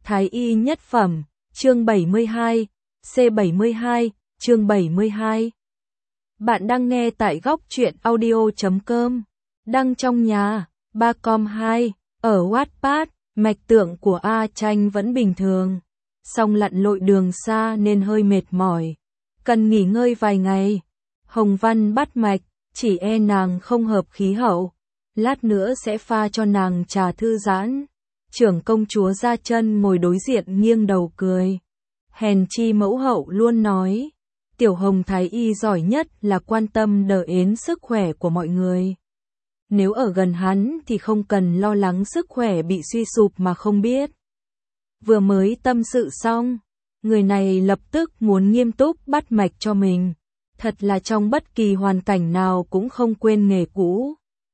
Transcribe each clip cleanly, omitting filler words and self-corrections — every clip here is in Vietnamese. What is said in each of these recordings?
Thái y nhất phẩm, chương 72, C72, chương 72. Bạn đang nghe tại góc truyện audio.com, đăng trong nhà, Ba.com.2, ở Wattpad. Mạch tượng của A Tranh vẫn bình thường, song lặn lội đường xa nên hơi mệt mỏi, cần nghỉ ngơi vài ngày. Hồng Văn bắt mạch, chỉ e nàng không hợp khí hậu, lát nữa sẽ pha cho nàng trà thư giãn. Trưởng công chúa Gia Chân ngồi đối diện nghiêng đầu cười. Hèn chi mẫu hậu luôn nói, tiểu Hồng thái y giỏi nhất là quan tâm đờ ến sức khỏe của mọi người. Nếu ở gần hắn thì không cần lo lắng sức khỏe bị suy sụp mà không biết. Vừa mới tâm sự xong, người này lập tức muốn nghiêm túc bắt mạch cho mình. Thật là trong bất kỳ hoàn cảnh nào cũng không quên nghề cũ.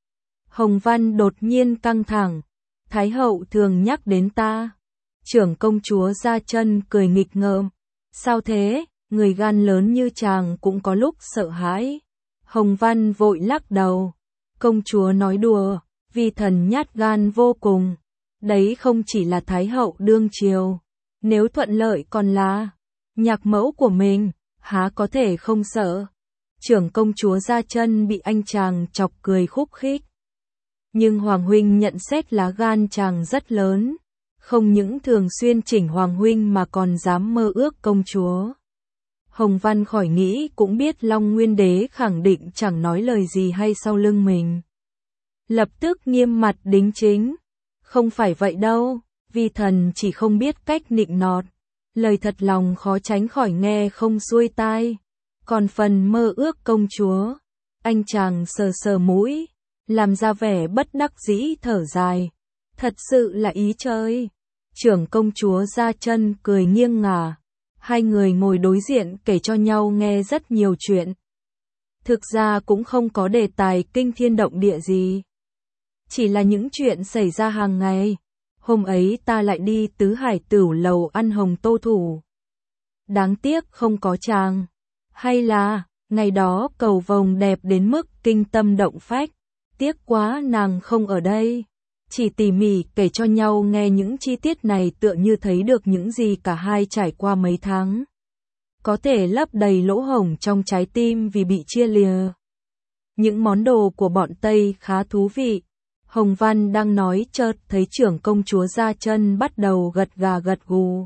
Hồng Văn đột nhiên căng thẳng. Thái hậu thường nhắc đến ta. Trưởng công chúa Gia Chân cười nghịch ngợm. Sao thế, người gan lớn như chàng cũng có lúc sợ hãi. Hồng Văn vội lắc đầu. Công chúa nói đùa, vi thần nhát gan vô cùng. Đấy không chỉ là thái hậu đương triều. Nếu thuận lợi còn là nhạc mẫu của mình, há có thể không sợ. Trưởng công chúa Gia Chân bị anh chàng chọc cười khúc khích. Nhưng Hoàng huynh nhận xét lá gan chàng rất lớn, không những thường xuyên chỉnh Hoàng huynh mà còn dám mơ ước công chúa. Hồng Văn khỏi nghĩ cũng biết Long Nguyên Đế khẳng định chẳng nói lời gì hay sau lưng mình. Lập tức nghiêm mặt đính chính. Không phải vậy đâu, vi thần chỉ không biết cách nịnh nọt. Lời thật lòng khó tránh khỏi nghe không xuôi tai. Còn phần mơ ước công chúa, anh chàng sờ sờ mũi, làm ra vẻ bất đắc dĩ thở dài. Thật sự là ý trời. Trưởng công chúa Gia Chân cười nghiêng ngả. Hai người ngồi đối diện kể cho nhau nghe rất nhiều chuyện. Thực ra cũng không có đề tài kinh thiên động địa gì. Chỉ là những chuyện xảy ra hàng ngày. Hôm ấy ta lại đi Tứ Hải Tửu lầu ăn hồng tô thủ. Đáng tiếc không có chàng. Hay là, ngày đó cầu vồng đẹp đến mức kinh tâm động phách. Tiếc quá nàng không ở đây. Chỉ tỉ mỉ kể cho nhau nghe những chi tiết này tựa như thấy được những gì cả hai trải qua mấy tháng. Có thể lấp đầy lỗ hổng trong trái tim vì bị chia lìa. Những món đồ của bọn Tây khá thú vị. Hồng Văn đang nói chợt thấy trưởng công chúa Gia Chân bắt đầu gật gà gật gù.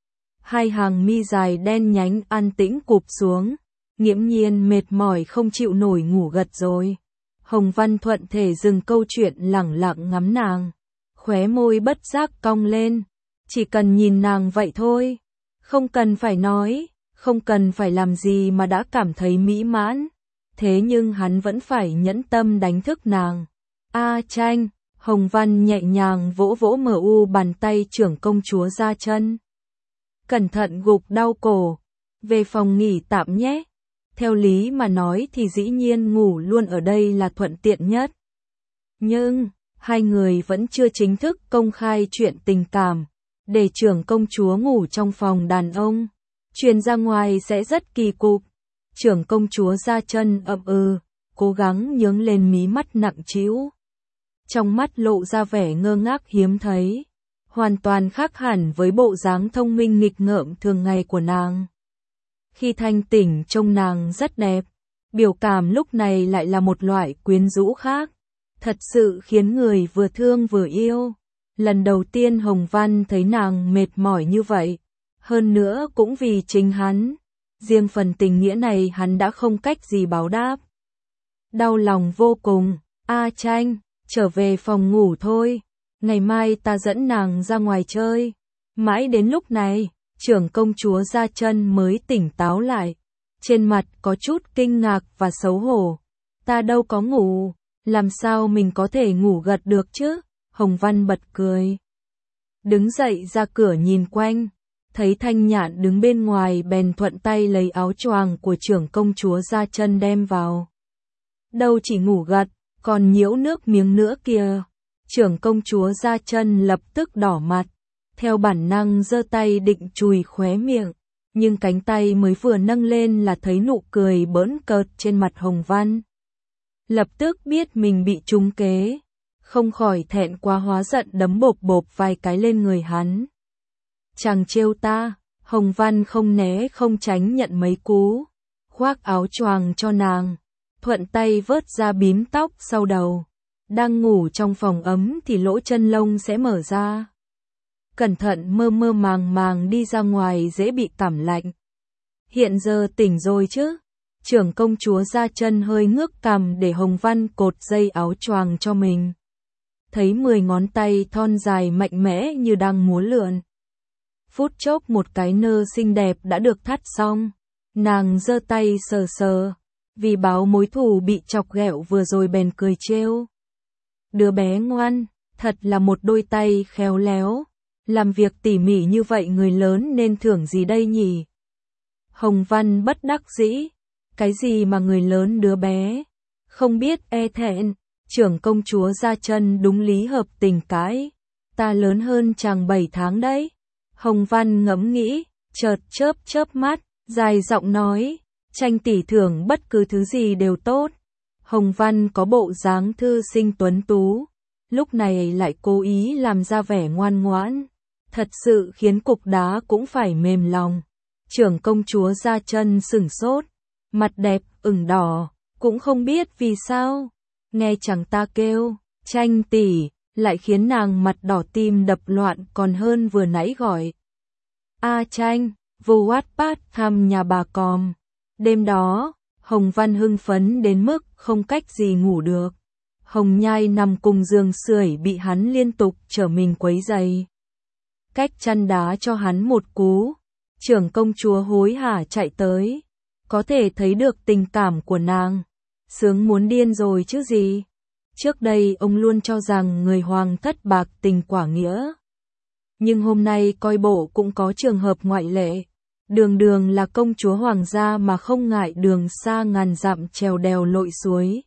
Hai hàng mi dài đen nhánh an tĩnh cụp xuống, nghiễm nhiên mệt mỏi không chịu nổi ngủ gật rồi. Hồng Văn thuận thể dừng câu chuyện lẳng lặng ngắm nàng, khóe môi bất giác cong lên. Chỉ cần nhìn nàng vậy thôi, không cần phải nói, không cần phải làm gì mà đã cảm thấy mỹ mãn. Thế nhưng hắn vẫn phải nhẫn tâm đánh thức nàng. A Tranh, Hồng Văn nhẹ nhàng vỗ vỗ bàn tay trưởng công chúa Gia Chân. Cẩn thận gục đau cổ, về phòng nghỉ tạm nhé. Theo lý mà nói thì dĩ nhiên ngủ luôn ở đây là thuận tiện nhất. Nhưng, hai người vẫn chưa chính thức công khai chuyện tình cảm. Để trưởng công chúa ngủ trong phòng đàn ông, truyền ra ngoài sẽ rất kỳ cục. Trưởng công chúa Gia Chân ậm cố gắng nhướng lên mí mắt nặng trĩu. Trong mắt lộ ra vẻ ngơ ngác hiếm thấy, hoàn toàn khác hẳn với bộ dáng thông minh nghịch ngợm thường ngày của nàng. Khi thanh tỉnh trông nàng rất đẹp, biểu cảm lúc này lại là một loại quyến rũ khác, thật sự khiến người vừa thương vừa yêu. Lần đầu tiên Hồng Văn thấy nàng mệt mỏi như vậy, hơn nữa cũng vì chính hắn, riêng phần tình nghĩa này hắn đã không cách gì báo đáp. Đau lòng vô cùng. A Tranh, trở về phòng ngủ thôi, ngày mai ta dẫn nàng ra ngoài chơi. Mãi đến lúc này, trưởng công chúa Gia Chân mới tỉnh táo lại, trên mặt có chút kinh ngạc và xấu hổ. Ta đâu có ngủ, làm sao mình có thể ngủ gật được chứ? Hồng Văn bật cười. Đứng dậy ra cửa nhìn quanh, thấy Thanh Nhạn đứng bên ngoài bèn thuận tay lấy áo choàng của trưởng công chúa Gia Chân đem vào. Đâu chỉ ngủ gật, còn nhiễu nước miếng nữa kìa. Trưởng công chúa Gia Chân lập tức đỏ mặt, theo bản năng giơ tay định chùi khóe miệng, nhưng cánh tay mới vừa nâng lên là thấy nụ cười bỡn cợt trên mặt Hồng Văn. Lập tức biết mình bị trúng kế, không khỏi thẹn quá hóa giận đấm bộp bộp vài cái lên người hắn. chàng trêu ta. Hồng Văn không né không tránh nhận mấy cú, khoác áo choàng cho nàng, thuận tay vớt ra bím tóc sau đầu. Đang ngủ trong phòng ấm thì lỗ chân lông sẽ mở ra. Cẩn thận mơ mơ màng màng đi ra ngoài dễ bị cảm lạnh. Hiện giờ tỉnh rồi chứ? Trưởng công chúa Gia Chân hơi ngước cằm để Hồng Văn cột dây áo choàng cho mình. Thấy 10 ngón tay thon dài mạnh mẽ như đang múa lượn. Phút chốc một cái nơ xinh đẹp đã được thắt xong. Nàng giơ tay sờ sờ, vì báo mối thù bị chọc ghẹo vừa rồi bèn cười trêu. Đứa bé ngoan, thật là một đôi tay khéo léo. Làm việc tỉ mỉ như vậy người lớn nên thưởng gì đây nhỉ? Hồng Văn bất đắc dĩ. Cái gì mà người lớn đứa bé? Không biết e thẹn. Trưởng công chúa Gia Chân đúng lý hợp tình cãi. Ta lớn hơn chàng 7 tháng đấy. Hồng Văn ngẫm nghĩ, chợt chớp mắt, dài giọng nói, tranh tỷ thưởng bất cứ thứ gì đều tốt. Hồng Văn có bộ dáng thư sinh tuấn tú, lúc này lại cố ý làm ra vẻ ngoan ngoãn, thật sự khiến cục đá cũng phải mềm lòng. Trưởng công chúa Gia Chân sửng sốt, mặt đẹp ửng đỏ, cũng không biết vì sao. Nghe chàng ta kêu, tranh tỷ, lại khiến nàng mặt đỏ tim đập loạn còn hơn vừa nãy gọi. A tranh, vô Wattpad thăm nhà bà Còm. Đêm đó, Hồng Văn hưng phấn đến mức không cách gì ngủ được. Hồng Nhai nằm cùng giường sưởi bị hắn liên tục trở mình quấy rầy. Cách chăn đá cho hắn một cú. Trưởng công chúa hối hả chạy tới. Có thể thấy được tình cảm của nàng. Sướng muốn điên rồi chứ gì. Trước đây ông luôn cho rằng người hoàng thất bạc tình quả nghĩa. Nhưng hôm nay coi bộ cũng có trường hợp ngoại lệ. Đường đường là công chúa hoàng gia mà không ngại đường xa ngàn dặm trèo đèo lội suối.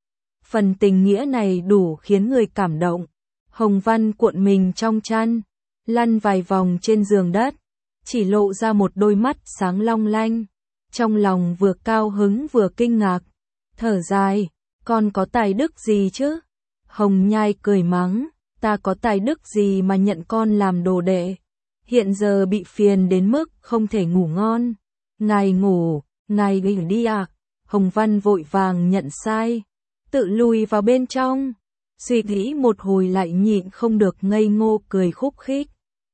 Phần tình nghĩa này đủ khiến người cảm động. Hồng Văn cuộn mình trong chăn, lăn vài vòng trên giường đất, chỉ lộ ra một đôi mắt sáng long lanh. Trong lòng vừa cao hứng vừa kinh ngạc, thở dài, con có tài đức gì chứ? Hồng Nhai cười mắng, ta có tài đức gì mà nhận con làm đồ đệ? Hiện giờ bị phiền đến mức không thể ngủ ngon. Ngài ngủ, ngài đi à? Hồng Văn vội vàng nhận sai, tự lùi vào bên trong. Suy nghĩ một hồi lại nhịn không được ngây ngô cười khúc khích.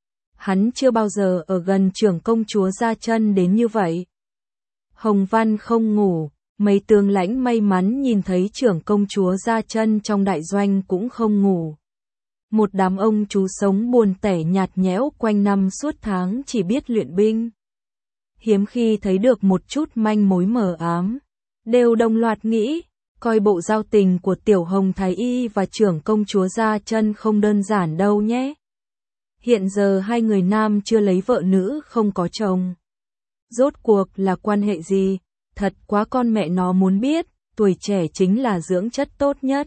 Hắn chưa bao giờ ở gần trưởng công chúa Gia Chân đến như vậy. Hồng Văn không ngủ, mấy tướng lãnh may mắn nhìn thấy trưởng công chúa Gia Chân trong đại doanh cũng không ngủ. Một đám ông chú sống buồn tẻ nhạt nhẽo quanh năm suốt tháng chỉ biết luyện binh. Hiếm khi thấy được một chút manh mối mờ ám, đều đồng loạt nghĩ, coi bộ giao tình của Tiểu Hồng Thái Y và trưởng công chúa Gia Chân không đơn giản đâu nhé. Hiện giờ hai người nam chưa lấy vợ nữ không có chồng. Rốt cuộc là quan hệ gì? Thật quá con mẹ nó muốn biết, tuổi trẻ chính là dưỡng chất tốt nhất.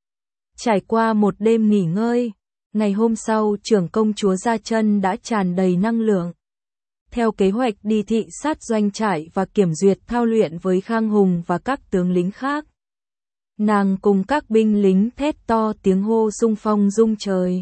Trải qua một đêm nghỉ ngơi, ngày hôm sau trưởng công chúa Gia Chân đã tràn đầy năng lượng. Theo kế hoạch đi thị sát doanh trại và kiểm duyệt thao luyện với Khang Hùng và các tướng lính khác. Nàng cùng các binh lính thét to tiếng hô xung phong rung trời.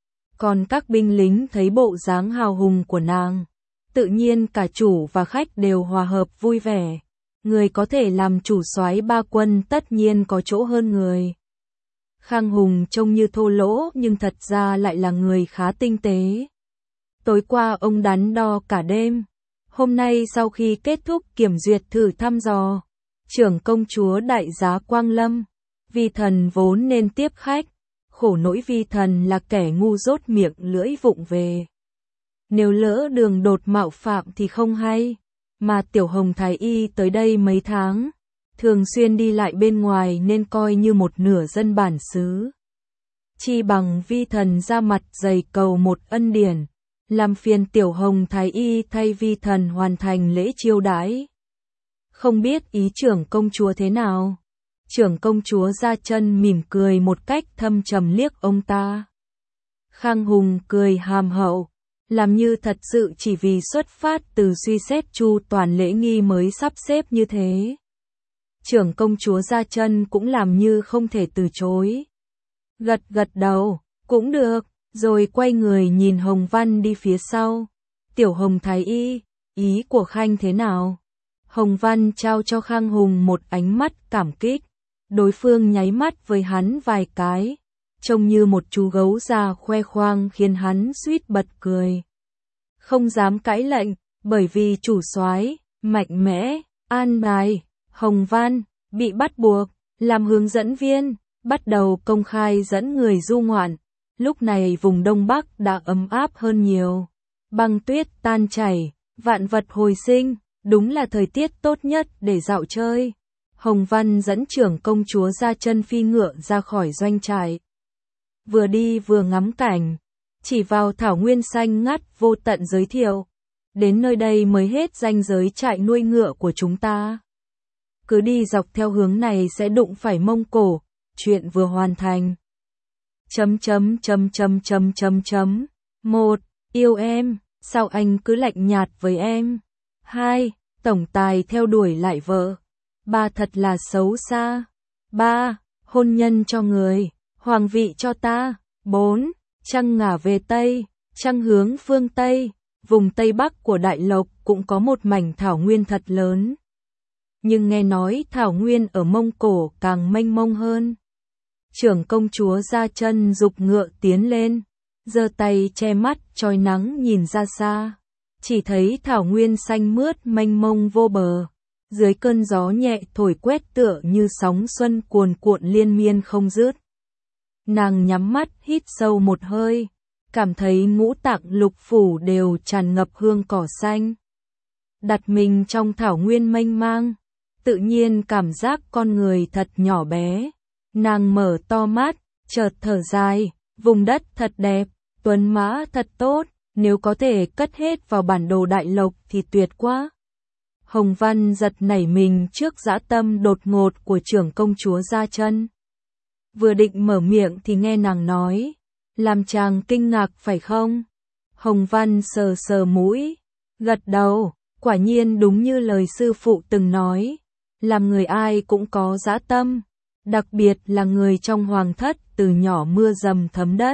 Còn các binh lính thấy bộ dáng hào hùng của nàng, tự nhiên cả chủ và khách đều hòa hợp vui vẻ. Người có thể làm chủ soái ba quân tất nhiên có chỗ hơn người. Khang Hùng trông như thô lỗ nhưng thật ra lại là người khá tinh tế. Tối qua ông đắn đo cả đêm. Hôm nay sau khi kết thúc kiểm duyệt thử thăm dò, trưởng công chúa đại giá Quang Lâm, Vi Thần vốn nên tiếp khách, khổ nỗi Vi Thần là kẻ ngu dốt miệng lưỡi vụng về. Nếu lỡ đường đột mạo phạm thì không hay, mà Tiểu Hồng Thái Y tới đây mấy tháng, thường xuyên đi lại bên ngoài nên coi như một nửa dân bản xứ. Chi bằng Vi Thần ra mặt dày cầu một ân điển, làm phiền Tiểu Hồng Thái Y thay Vi Thần hoàn thành lễ chiêu đãi. Không biết ý trưởng công chúa thế nào? Trưởng công chúa Gia Chân mỉm cười một cách thâm trầm liếc ông ta. Khang Hùng cười hàm hậu, làm như thật sự chỉ vì xuất phát từ suy xét chu toàn lễ nghi mới sắp xếp như thế. Trưởng công chúa Gia Chân cũng làm như không thể từ chối. Gật gật đầu, cũng được, rồi quay người nhìn Hồng Văn đi phía sau. Tiểu Hồng thái y, ý của Khanh thế nào? Hồng Văn trao cho Khang Hùng một ánh mắt cảm kích. Đối phương nháy mắt với hắn vài cái, trông như một chú gấu già khoe khoang khiến hắn suýt bật cười. Không dám cãi lệnh, bởi vì chủ soái mạnh mẽ, an bài, Hồng Văn bị bắt buộc làm hướng dẫn viên, bắt đầu công khai dẫn người du ngoạn. Lúc này vùng Đông Bắc đã ấm áp hơn nhiều. Băng tuyết tan chảy, vạn vật hồi sinh, đúng là thời tiết tốt nhất để dạo chơi. Hồng Văn dẫn trưởng công chúa Gia Chân phi ngựa ra khỏi doanh trại. Vừa đi vừa ngắm cảnh, chỉ vào thảo nguyên xanh ngắt vô tận giới thiệu. Đến nơi đây mới hết ranh giới trại nuôi ngựa của chúng ta. Cứ đi dọc theo hướng này sẽ đụng phải Mông Cổ, chuyện vừa hoàn thành. 1. Yêu em, sao anh cứ lạnh nhạt với em? 2. Tổng tài theo đuổi lại vợ. 3. Thật là xấu xa. 3. Hôn nhân cho người, hoàng vị cho ta. 4. Trăng ngả về Tây, trăng hướng phương Tây. Vùng Tây Bắc của Đại Lộc cũng có một mảnh thảo nguyên thật lớn. Nhưng nghe nói thảo nguyên ở Mông Cổ càng mênh mông hơn. Trưởng công chúa Gia Chân giục ngựa tiến lên, giơ tay che mắt chói nắng nhìn ra xa. Chỉ thấy thảo nguyên xanh mướt mênh mông vô bờ. Dưới cơn gió nhẹ thổi quét tựa như sóng xuân cuồn cuộn liên miên không dứt. Nàng nhắm mắt hít sâu một hơi, cảm thấy ngũ tạng lục phủ đều tràn ngập hương cỏ xanh. Đặt mình trong thảo nguyên mênh mang, tự nhiên cảm giác con người thật nhỏ bé. Nàng mở to mắt, chợt thở dài, vùng đất thật đẹp, tuấn mã thật tốt, nếu có thể cất hết vào bản đồ Đại Lộc thì tuyệt quá. Hồng Văn giật nảy mình trước dã tâm đột ngột của trưởng công chúa Gia Chân. Vừa định mở miệng thì nghe nàng nói, làm chàng kinh ngạc phải không? Hồng Văn sờ sờ mũi, gật đầu, quả nhiên đúng như lời sư phụ từng nói, làm người ai cũng có dã tâm, đặc biệt là người trong hoàng thất từ nhỏ mưa dầm thấm đất.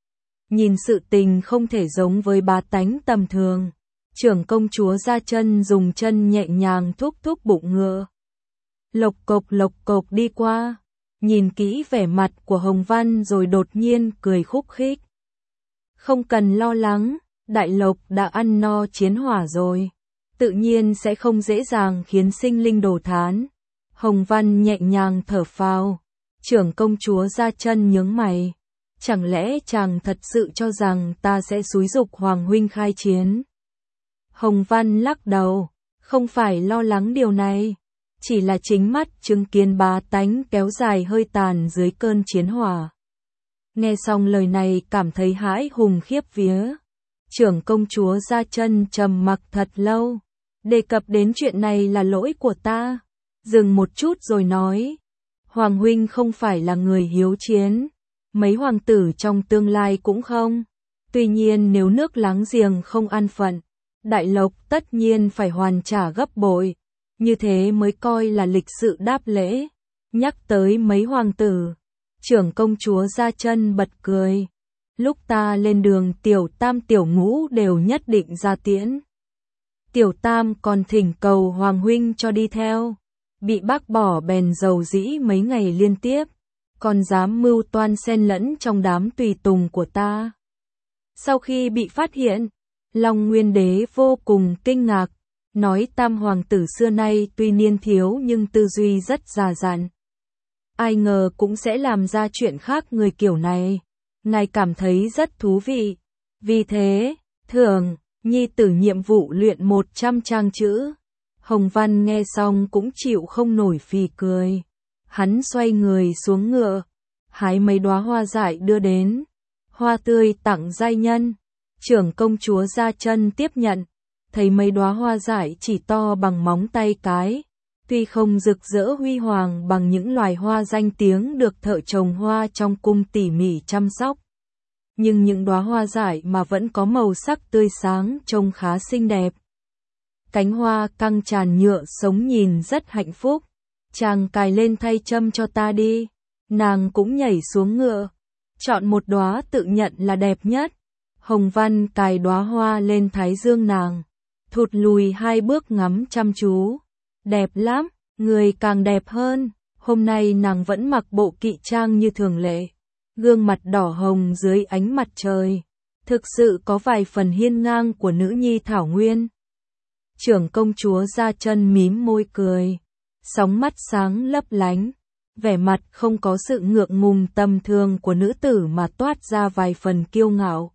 Nhìn sự tình không thể giống với bá tánh tầm thường. Trưởng công chúa Gia Chân dùng chân nhẹ nhàng thúc thúc bụng ngựa. Lộc cộc đi qua, nhìn kỹ vẻ mặt của Hồng Văn rồi đột nhiên cười khúc khích. Không cần lo lắng, Đại Lộc đã ăn no chiến hỏa rồi, tự nhiên sẽ không dễ dàng khiến sinh linh đổ thán. Hồng Văn nhẹ nhàng thở phào, trưởng công chúa Gia Chân nhướng mày. Chẳng lẽ chàng thật sự cho rằng ta sẽ xúi giục Hoàng huynh khai chiến? Hồng Văn lắc đầu, không phải lo lắng điều này, chỉ là chính mắt chứng kiến bá tánh kéo dài hơi tàn dưới cơn chiến hỏa. Nghe xong lời này cảm thấy hãi hùng khiếp vía. Trưởng công chúa Gia Chân trầm mặc thật lâu, đề cập đến chuyện này là lỗi của ta. Dừng một chút rồi nói, Hoàng huynh không phải là người hiếu chiến, mấy hoàng tử trong tương lai cũng không. Tuy nhiên nếu nước láng giềng không an phận, Đại Lộc tất nhiên phải hoàn trả gấp bội, như thế mới coi là lịch sự đáp lễ. Nhắc tới mấy hoàng tử, trưởng công chúa Gia Chân bật cười. Lúc ta lên đường tiểu tam tiểu ngũ đều nhất định ra tiễn. Tiểu tam còn thỉnh cầu Hoàng huynh cho đi theo. Bị bác bỏ bèn dầu dĩ mấy ngày liên tiếp, còn dám mưu toan xen lẫn trong đám tùy tùng của ta. Sau khi bị phát hiện, Long Nguyên Đế vô cùng kinh ngạc, nói tam hoàng tử xưa nay tuy niên thiếu nhưng tư duy rất già dặn. Ai ngờ cũng sẽ làm ra chuyện khác người kiểu này, ngài cảm thấy rất thú vị. Vì thế, thưởng, nhi tử nhiệm vụ luyện 100 trang chữ. Hồng Văn nghe xong cũng chịu không nổi phì cười. Hắn xoay người xuống ngựa, hái mấy đóa hoa dại đưa đến. Hoa tươi tặng giai nhân. Trưởng công chúa Gia Chân tiếp nhận, thấy mấy đóa hoa dại chỉ to bằng móng tay cái. Tuy không rực rỡ huy hoàng bằng những loài hoa danh tiếng được thợ trồng hoa trong cung tỉ mỉ chăm sóc, nhưng những đóa hoa dại mà vẫn có màu sắc tươi sáng trông khá xinh đẹp. Cánh hoa căng tràn nhựa sống nhìn rất hạnh phúc. Chàng cài lên thay châm cho ta đi. Nàng cũng nhảy xuống ngựa, chọn một đóa tự nhận là đẹp nhất. Hồng Văn cài đóa hoa lên thái dương nàng, thụt lùi 2 bước ngắm chăm chú. Đẹp lắm, người càng đẹp hơn. Hôm nay nàng vẫn mặc bộ kỵ trang như thường lệ, gương mặt đỏ hồng dưới ánh mặt trời, thực sự có vài phần hiên ngang của nữ nhi thảo nguyên. Trưởng công chúa Gia Chân mím môi cười, sóng mắt sáng lấp lánh, vẻ mặt không có sự ngượng ngùng tầm thường của nữ tử mà toát ra vài phần kiêu ngạo.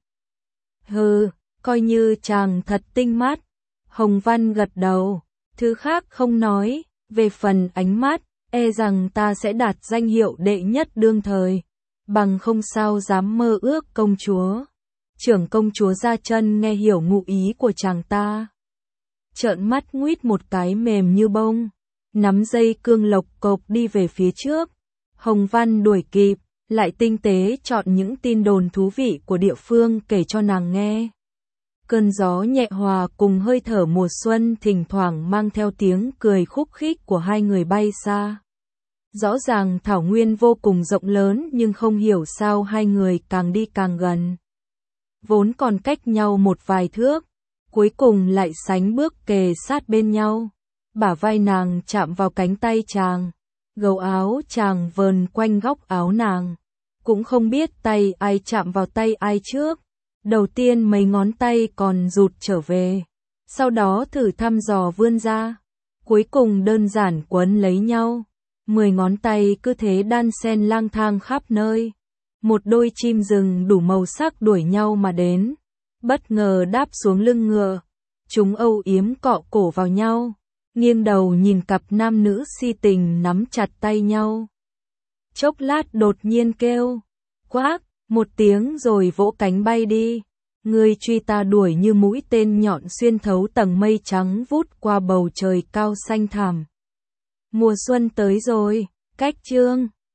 Hừ, coi như chàng thật tinh mắt. Hồng Văn gật đầu, thứ khác không nói, về phần ánh mắt, e rằng ta sẽ đạt danh hiệu đệ nhất đương thời, bằng không sao dám mơ ước công chúa. Trưởng công chúa Gia Chân nghe hiểu ngụ ý của chàng ta, trợn mắt nguýt một cái mềm như bông, nắm dây cương lộc cộc đi về phía trước. Hồng Văn đuổi kịp, lại tinh tế chọn những tin đồn thú vị của địa phương kể cho nàng nghe. Cơn gió nhẹ hòa cùng hơi thở mùa xuân thỉnh thoảng mang theo tiếng cười khúc khích của hai người bay xa. Rõ ràng thảo nguyên vô cùng rộng lớn nhưng không hiểu sao hai người càng đi càng gần. Vốn còn cách nhau một vài thước, cuối cùng lại sánh bước kề sát bên nhau. Bả vai nàng chạm vào cánh tay chàng, gấu áo chàng vờn quanh góc áo nàng. Cũng không biết tay ai chạm vào tay ai trước. Đầu tiên mấy ngón tay còn rụt trở về, sau đó thử thăm dò vươn ra, cuối cùng đơn giản quấn lấy nhau. 10 ngón tay cứ thế đan xen lang thang khắp nơi. Một đôi chim rừng đủ màu sắc đuổi nhau mà đến, bất ngờ đáp xuống lưng ngựa. Chúng âu yếm cọ cổ vào nhau, nghiêng đầu nhìn cặp nam nữ si tình nắm chặt tay nhau. Chốc lát đột nhiên kêu, quác, một tiếng rồi vỗ cánh bay đi. Ngươi truy ta đuổi như mũi tên nhọn xuyên thấu tầng mây trắng vút qua bầu trời cao xanh thẳm. Mùa xuân tới rồi, cách chương